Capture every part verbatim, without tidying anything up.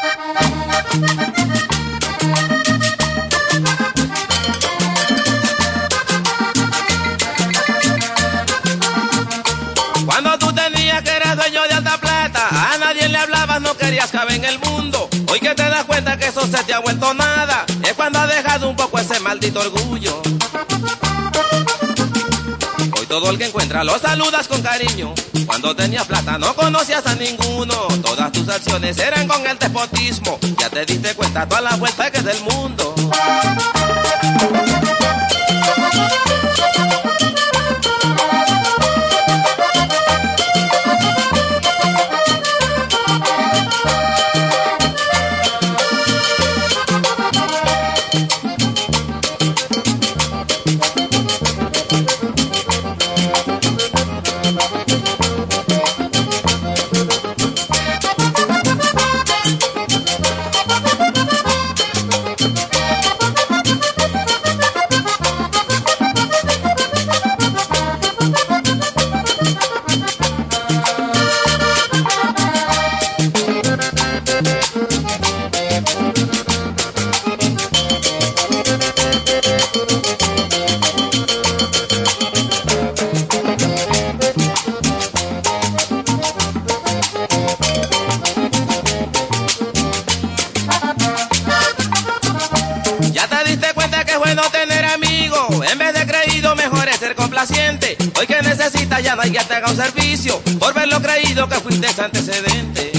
Cuando tú tenías que eras dueño de alta plata, a nadie le hablabas, no querías caber en el mundo. Hoy que te das cuenta que eso se te ha vuelto nada, es cuando has dejado un poco ese maldito orgullo. Hoy todo el que encuentra lo saludas con cariño. Cuando tenías plata no conocías a ninguno. Todas tus acciones eran con el despotismo. Ya te diste cuenta toda la vuelta que es del mundo. Hoy que necesitas ya no hay que te haga un servicio por verlo creído que fuiste ese antecedente.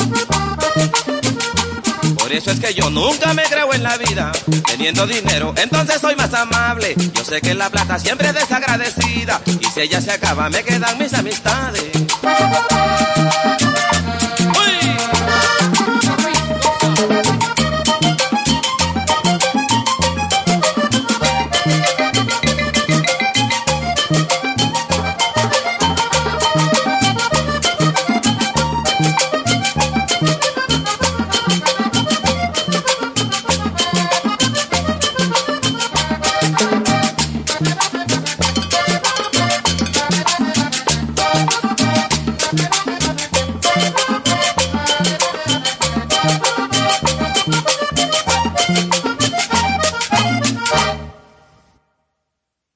Por eso es que yo nunca me creo en la vida teniendo dinero, entonces soy más amable. Yo sé que la plata siempre es desagradecida y si ella se acaba me quedan mis amistades.